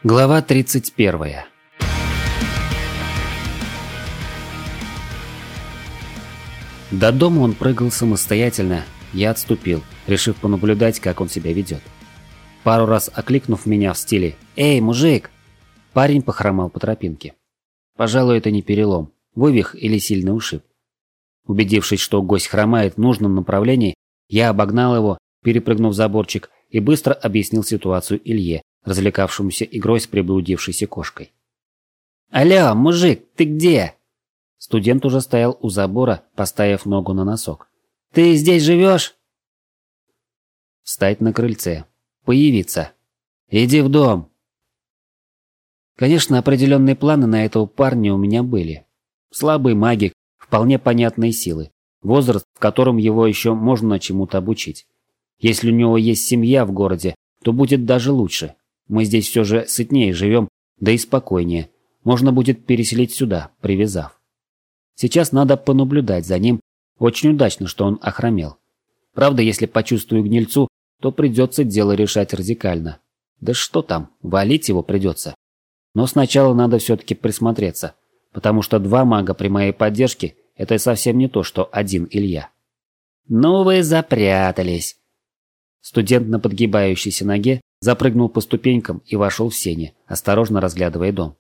Глава 31. До дома он прыгал самостоятельно, я отступил, решив понаблюдать, как он себя ведет. Пару раз окликнув меня в стиле «Эй, мужик!», парень похромал по тропинке. Пожалуй, это не перелом, вывих или сильный ушиб. Убедившись, что гость хромает в нужном направлении, я обогнал его, перепрыгнув заборчик, и быстро объяснил ситуацию Илье, развлекавшемуся игрой с приблудившейся кошкой. «Алло, мужик, ты где?» Студент уже стоял у забора, поставив ногу на носок. «Ты здесь живешь?» Встать на крыльце. Появиться. «Иди в дом». Конечно, определенные планы на этого парня у меня были. Слабый магик, вполне понятные силы, возраст, в котором его еще можно чему-то обучить. Если у него есть семья в городе, то будет даже лучше. Мы здесь все же сытнее живем, да и спокойнее. Можно будет переселить сюда, привязав. Сейчас надо понаблюдать за ним. Очень удачно, что он охромел. Правда, если почувствую гнильцу, то придется дело решать радикально. Да что там, валить его придется. Но сначала надо все-таки присмотреться, потому что два мага при моей поддержке – это совсем не то, что один Илья. «Ну вы запрятались!» Студент на подгибающейся ноге запрыгнул по ступенькам и вошел в сени, осторожно разглядывая дом.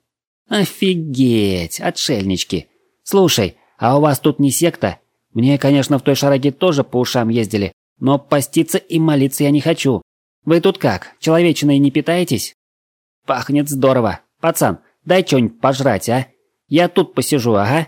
«Офигеть, отшельнички! Слушай, а у вас тут не секта? Мне, конечно, в той шараге тоже по ушам ездили, но поститься и молиться я не хочу. Вы тут как, человечиной не питаетесь? Пахнет здорово. Пацан, дай что-нибудь пожрать, а? Я тут посижу, ага».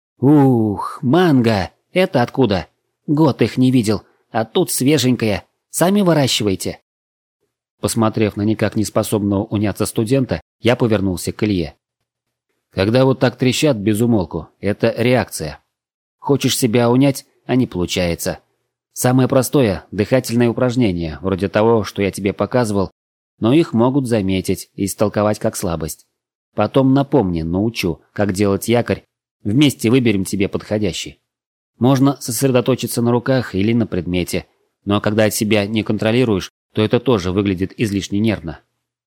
«Ух, манго! Это откуда? Год их не видел, а тут свеженькое. Сами выращиваете?» Посмотрев на никак не способного уняться студента, я повернулся к Илье. Когда вот так трещат без умолку, это реакция. Хочешь себя унять, а не получается. Самое простое – дыхательное упражнение, вроде того, что я тебе показывал, но их могут заметить и истолковать как слабость. Потом напомни, научу, как делать якорь, вместе выберем тебе подходящий. Можно сосредоточиться на руках или на предмете, но когда себя не контролируешь, то это тоже выглядит излишне нервно.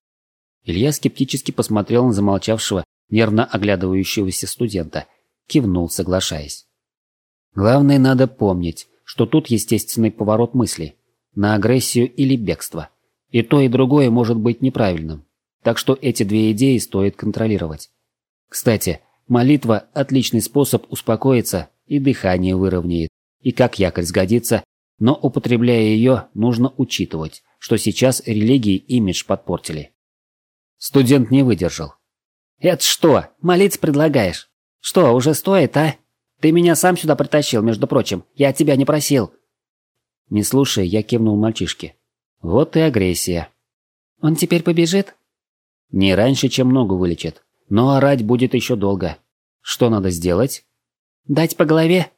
Илья скептически посмотрел на замолчавшего, нервно оглядывающегося студента, кивнул, соглашаясь. Главное, надо помнить, что тут естественный поворот мыслей, на агрессию или бегство. И то, и другое может быть неправильным, так что эти две идеи стоит контролировать. Кстати, молитва – отличный способ успокоиться и дыхание выровняет, и как якорь сгодится, но употребляя ее, нужно учитывать, что сейчас религии имидж подпортили. Студент не выдержал. «Это что, молиться предлагаешь? Что, уже стоит, а? Ты меня сам сюда притащил, между прочим, я тебя не просил». Не слушая, я кивнул мальчишке. Вот и агрессия. «Он теперь побежит?» «Не раньше, чем ногу вылечит, но орать будет еще долго. Что надо сделать?» «Дать по голове?»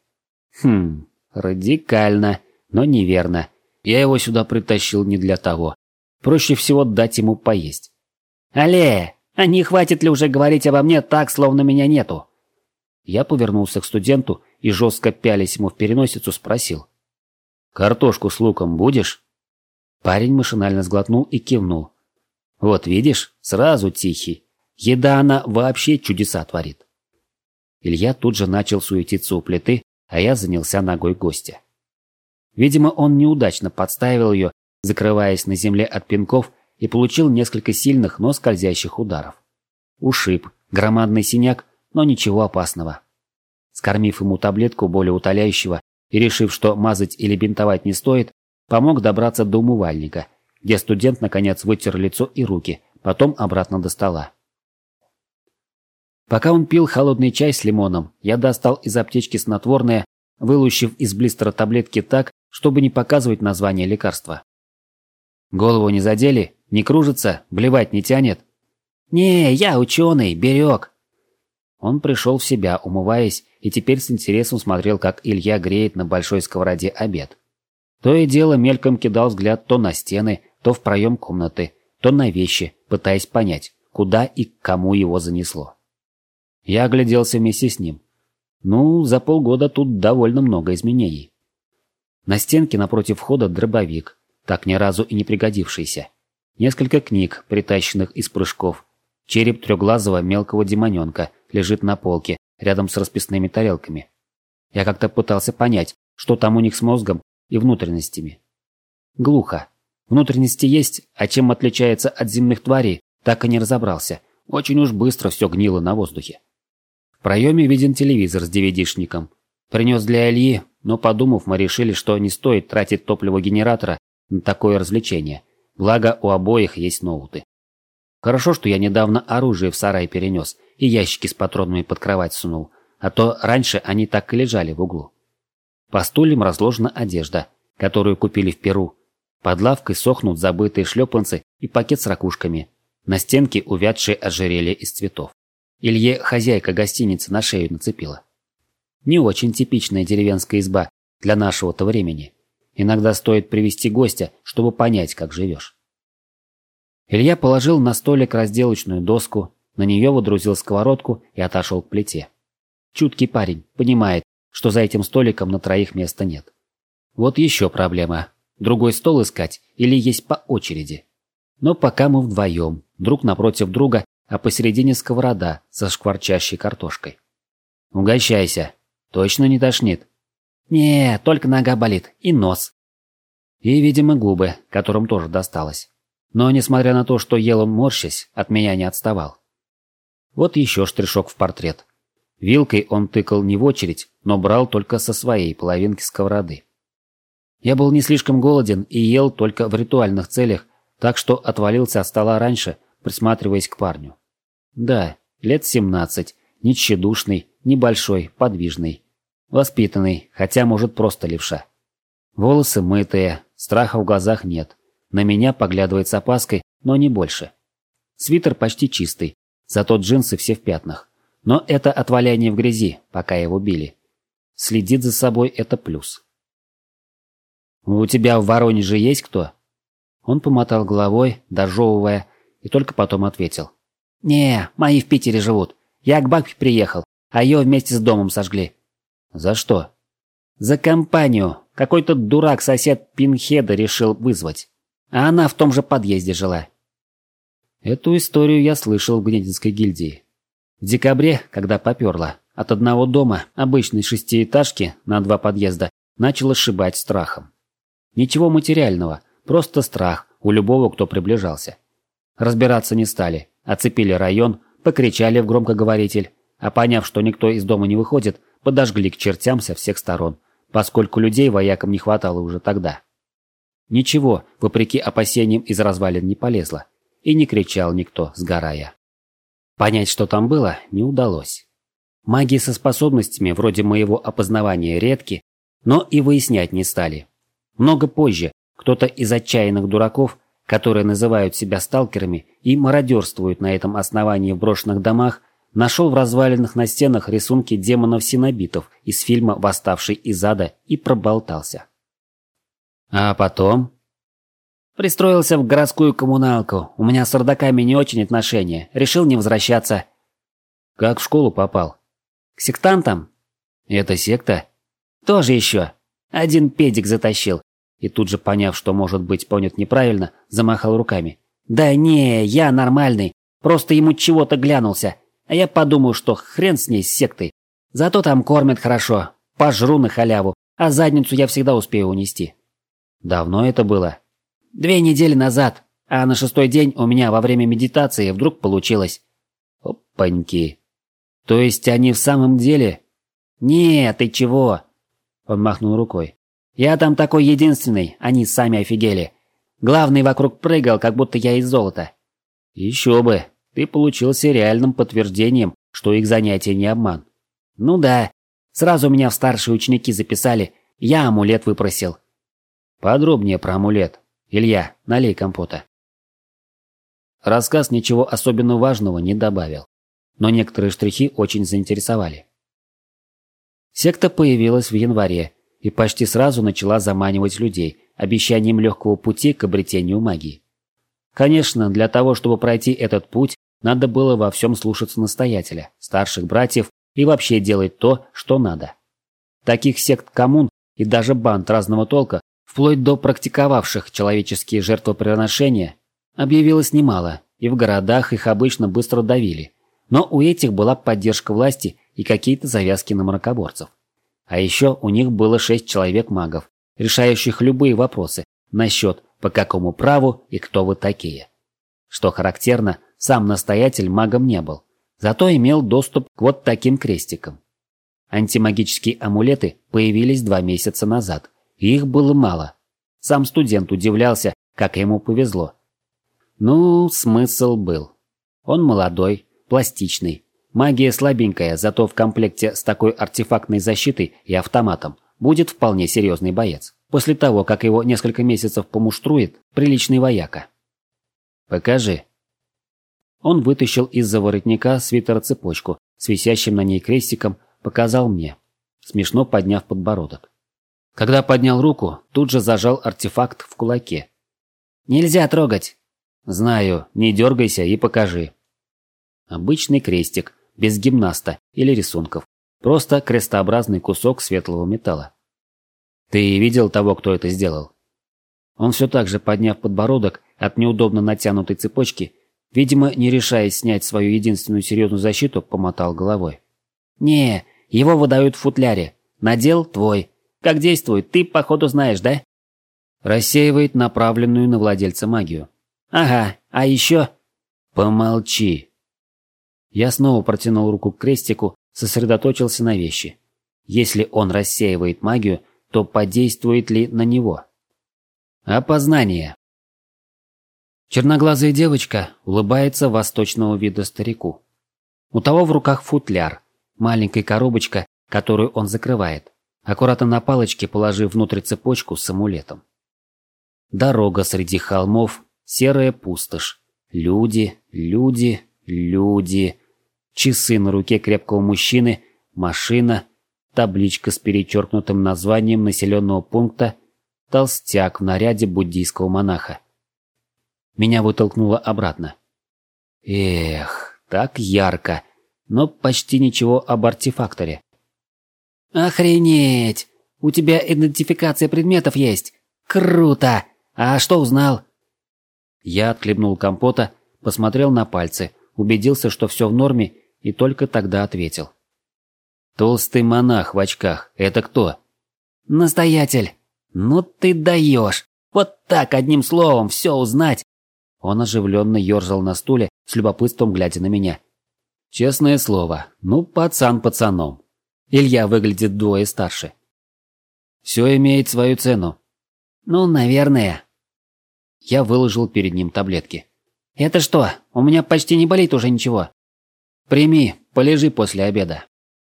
Радикально, но неверно. Я его сюда притащил не для того. Проще всего дать ему поесть. «Алле, а не хватит ли уже говорить обо мне так, словно меня нету?» Я повернулся к студенту и, жестко пялясь ему в переносицу, спросил. «Картошку с луком будешь?» Парень машинально сглотнул и кивнул. «Вот видишь, сразу тихий. Еда она вообще чудеса творит». Илья тут же начал суетиться у плиты, а я занялся ногой гостя. Видимо, он неудачно подставил ее, закрываясь на земле от пинков, и получил несколько сильных, но скользящих ударов. Ушиб, громадный синяк, но ничего опасного. Скормив ему таблетку болеутоляющего и решив, что мазать или бинтовать не стоит, помог добраться до умывальника, где студент наконец вытер лицо и руки, потом обратно до стола. Пока он пил холодный чай с лимоном, я достал из аптечки снотворное, вылущив из блистера таблетки так, чтобы не показывать название лекарства. «Голову не задели? Не кружится? Блевать не тянет?» «Не, я ученый, берег». Он пришел в себя, умываясь, и теперь с интересом смотрел, как Илья греет на большой сковороде обед. То и дело мельком кидал взгляд то на стены, то в проем комнаты, то на вещи, пытаясь понять, куда и к кому его занесло. Я огляделся вместе с ним. За полгода тут довольно много изменений. На стенке напротив входа дробовик, так ни разу и не пригодившийся. Несколько книг, притащенных из прыжков, Череп трехглазого мелкого демоненка лежит на полке, рядом с расписными тарелками. Я как-то пытался понять, что там у них с мозгом и внутренностями. Глухо. Внутренности есть, а чем отличается от земных тварей, так и не разобрался. Очень уж быстро все гнило на воздухе. В проеме виден телевизор с DVD-шником. Принес для Ильи, но подумав, мы решили, что не стоит тратить топливо генератора на такое развлечение. Благо, у обоих есть ноуты. Хорошо, что я недавно оружие в сарай перенес и ящики с патронами под кровать сунул, а то раньше они так и лежали в углу. По стульям разложена одежда, которую купили в Перу. Под лавкой сохнут забытые шлепанцы и пакет с ракушками. На стенке увядшие ожерелья из цветов. Илье хозяйка гостиницы на шею нацепила. Не очень типичная деревенская изба для нашего-то времени. Иногда стоит привести гостя, чтобы понять, как живешь. Илья положил на столик разделочную доску, на нее водрузил сковородку и отошел к плите. Чуткий парень, понимает, что за этим столиком на троих места нет. Вот еще проблема. Другой стол искать или есть по очереди. Но пока мы вдвоем, друг напротив друга, а посередине сковорода со шкварчащей картошкой. Угощайся. Точно не тошнит? Не, только нога болит и нос. И, видимо, губы, которым тоже досталось. Но, несмотря на то, что ел он морщась, от меня не отставал. Вот еще штришок в портрет. Вилкой он тыкал не в очередь, но брал только со своей половинки сковороды. Я был не слишком голоден и ел только в ритуальных целях, так что отвалился от стола раньше, присматриваясь к парню. Да, лет 17, не тщедушный, небольшой, подвижный. Воспитанный, хотя, может, просто левша. Волосы мытые, страха в глазах нет. На меня поглядывает с опаской, но не больше. Свитер почти чистый, зато джинсы все в пятнах. Но это от валяния в грязи, пока его били. Следит за собой — это плюс. «У тебя в Воронеже есть кто?» Он помотал головой, дожевывая, и только потом ответил. «Не, мои в Питере живут. Я к бабке приехал, а ее вместе с домом сожгли». «За что?» «За компанию. Какой-то дурак-сосед Пинхеда решил вызвать. А она в том же подъезде жила». Эту историю я слышал в Гнединской гильдии. В декабре, когда поперло, от одного дома, обычной шестиэтажки на 2 подъезда, начало сшибать страхом. Ничего материального, просто страх у любого, кто приближался. Разбираться не стали, оцепили район, покричали в громкоговоритель, а поняв, что никто из дома не выходит, подожгли к чертям со всех сторон, поскольку людей воякам не хватало уже тогда. Ничего, вопреки опасениям, из развалин не полезло, и не кричал никто, сгорая. Понять, что там было, не удалось. Маги со способностями вроде моего опознавания редки, но и выяснять не стали. Много позже кто-то из отчаянных дураков, которые называют себя сталкерами и мародерствуют на этом основании в брошенных домах, нашел в развалинах на стенах рисунки демонов-синобитов из фильма «Восставший из ада» и проболтался. А потом? Пристроился в городскую коммуналку. У меня с родаками не очень отношения. Решил не возвращаться. Как в школу попал? К сектантам? Это секта? Тоже еще. Один педик затащил. И тут же, поняв, что может быть понят неправильно, замахал руками. Да не, я нормальный. Просто ему чего-то глянулся. А я подумал, что хрен с ней, с сектой. Зато там кормят хорошо. Пожру на халяву. А задницу я всегда успею унести. Давно это было? 2 недели назад. А на 6-й день у меня во время медитации вдруг получилось. Опаньки. То есть они в самом деле? Нет, ты чего? Он махнул рукой. Я там такой единственный, они сами офигели. Главный вокруг прыгал, как будто я из золота. Еще бы, ты получился реальным подтверждением, что их занятие не обман. Ну да, сразу меня в старшие ученики записали, я амулет выпросил. Подробнее про амулет. Илья, налей компота. Рассказ ничего особенно важного не добавил, но некоторые штрихи очень заинтересовали. Секта появилась в январе и почти сразу начала заманивать людей обещанием легкого пути к обретению магии. Конечно, для того, чтобы пройти этот путь, надо было во всем слушаться настоятеля, старших братьев и вообще делать то, что надо. Таких сект-коммун и даже банд разного толка, вплоть до практиковавших человеческие жертвоприношения, объявилось немало, и в городах их обычно быстро давили. Но у этих была поддержка власти и какие-то завязки на мракоборцев. А еще у них было 6 человек-магов, решающих любые вопросы насчет по какому праву и кто вы такие. Что характерно, сам настоятель магом не был, зато имел доступ к вот таким крестикам. Антимагические амулеты появились 2 месяца назад, и их было мало. Сам студент удивлялся, как ему повезло. Ну, смысл был. Он молодой, пластичный, магия слабенькая, зато в комплекте с такой артефактной защитой и автоматом будет вполне серьезный боец. После того, как его несколько месяцев помуштрует приличный вояка. «Покажи». Он вытащил из-за воротника свитера цепочку с висящим на ней крестиком, показал мне, смешно подняв подбородок. Когда поднял руку, тут же зажал артефакт в кулаке. «Нельзя трогать!» «Знаю, не дергайся и покажи». Обычный крестик, без гимнаста или рисунков, просто крестообразный кусок светлого металла. «Ты видел того, кто это сделал?» Он все так же, подняв подбородок от неудобно натянутой цепочки, видимо, не решаясь снять свою единственную серьезную защиту, помотал головой. «Не, его выдают в футляре. Надел твой. Как действует, ты, походу, знаешь, да?» Рассеивает направленную на владельца магию. «Ага, а еще...» «Помолчи». Я снова протянул руку к крестику, сосредоточился на вещи. Если он рассеивает магию, то подействует ли на него? Опознание. Черноглазая девочка улыбается восточного вида старику. У того в руках футляр, маленькая коробочка, которую он закрывает, аккуратно на палочке положив внутрь цепочку с амулетом. Дорога среди холмов, серая пустошь. Люди, люди, люди. Часы на руке крепкого мужчины, машина, табличка с перечеркнутым названием населенного пункта, толстяк в наряде буддийского монаха. Меня вытолкнуло обратно. Эх, так ярко, но почти ничего об артефакторе. «Охренеть! У тебя идентификация предметов есть? Круто! А что узнал?» Я отхлебнул компота, посмотрел на пальцы, убедился, что все в норме, и только тогда ответил. «Толстый монах в очках. Это кто?» «Настоятель. Ну ты даешь. Вот так одним словом все узнать». Он оживленно ерзал на стуле, с любопытством глядя на меня. Честное слово, ну пацан пацаном. Илья выглядит вдвое старше. Все имеет свою цену. Ну, наверное. Я выложил перед ним таблетки. Это что, у меня почти не болит уже ничего. Прими, полежи после обеда.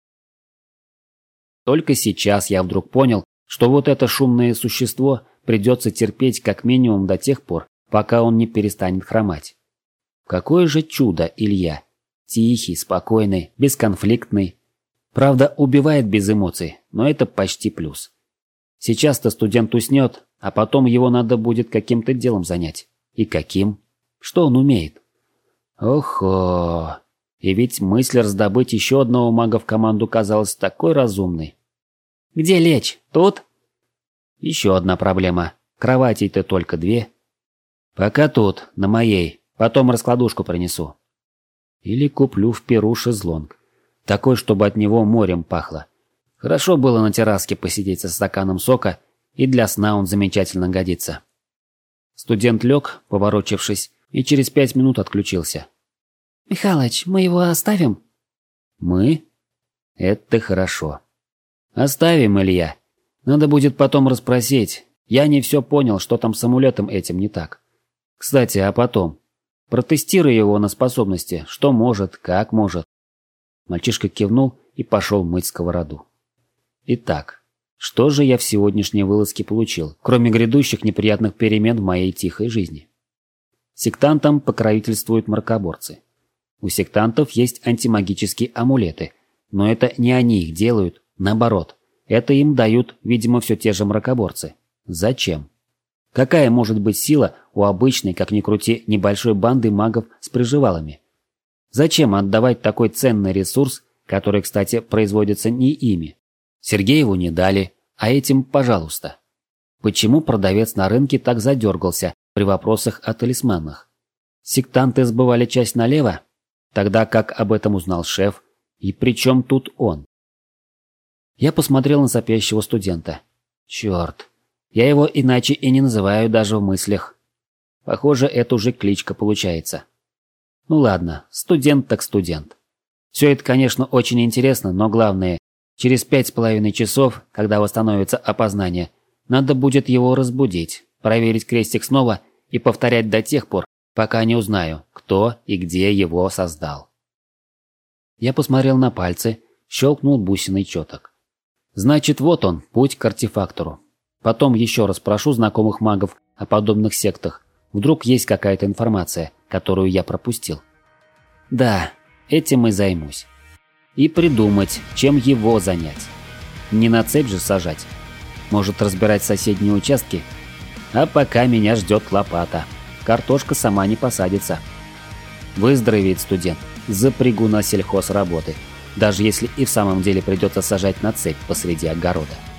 Только сейчас я вдруг понял, что вот это шумное существо придется терпеть как минимум до тех пор, пока он не перестанет хромать. Какое же чудо Илья. Тихий, спокойный, бесконфликтный. Правда, убивает без эмоций, но это почти плюс. Сейчас-то студент уснет, а потом его надо будет каким-то делом занять. И каким? Что он умеет? Охо! И ведь мысль раздобыть еще одного мага в команду казалась такой разумной. Где лечь? Тут? Еще одна проблема. Кроватей-то только 2. Пока тут, на моей. Потом раскладушку принесу. Или куплю в Перу шезлонг. Такой, чтобы от него морем пахло. Хорошо было на терраске посидеть со стаканом сока, и для сна он замечательно годится. Студент лег, поворочившись, и через 5 минут отключился. «Михалыч, мы его оставим?» «Мы? Это хорошо. Оставим, Илья. Надо будет потом расспросить. Я не все понял, что там с амулетом этим не так. Кстати, а потом? Протестируй его на способности, что может, как может». Мальчишка кивнул и пошел мыть сковороду. Итак, что же я в сегодняшней вылазке получил, кроме грядущих неприятных перемен в моей тихой жизни? Сектантам покровительствуют мракоборцы. У сектантов есть антимагические амулеты, но это не они их делают, наоборот. Это им дают, видимо, все те же мракоборцы. Зачем? Какая может быть сила у обычной, как ни крути, небольшой банды магов с приживалами? Зачем отдавать такой ценный ресурс, который, кстати, производится не ими? Сергееву не дали, а этим пожалуйста. Почему продавец на рынке так задергался при вопросах о талисманах? Сектанты сбывали часть налево? Тогда как об этом узнал шеф? И при чем тут он? Я посмотрел на сопящего студента. Черт, я его иначе и не называю даже в мыслях. Похоже, это уже кличка получается. Ну ладно, студент так студент. Все это, конечно, очень интересно, но главное, через 5,5 часов, когда восстановится опознание, надо будет его разбудить, проверить крестик снова и повторять до тех пор, пока не узнаю, кто и где его создал. Я посмотрел на пальцы, щелкнул бусиной четок. Значит, вот он, путь к артефактору. Потом еще раз прошу знакомых магов о подобных сектах. Вдруг есть какая-то информация, которую я пропустил. Да, этим и займусь. И придумать, чем его занять. Не на цепь же сажать. Может, разбирать соседние участки? А пока меня ждет лопата. Картошка сама не посадится. Выздоровеет студент, запрягу на сельхозработы. Даже если и в самом деле придется сажать на цепь посреди огорода.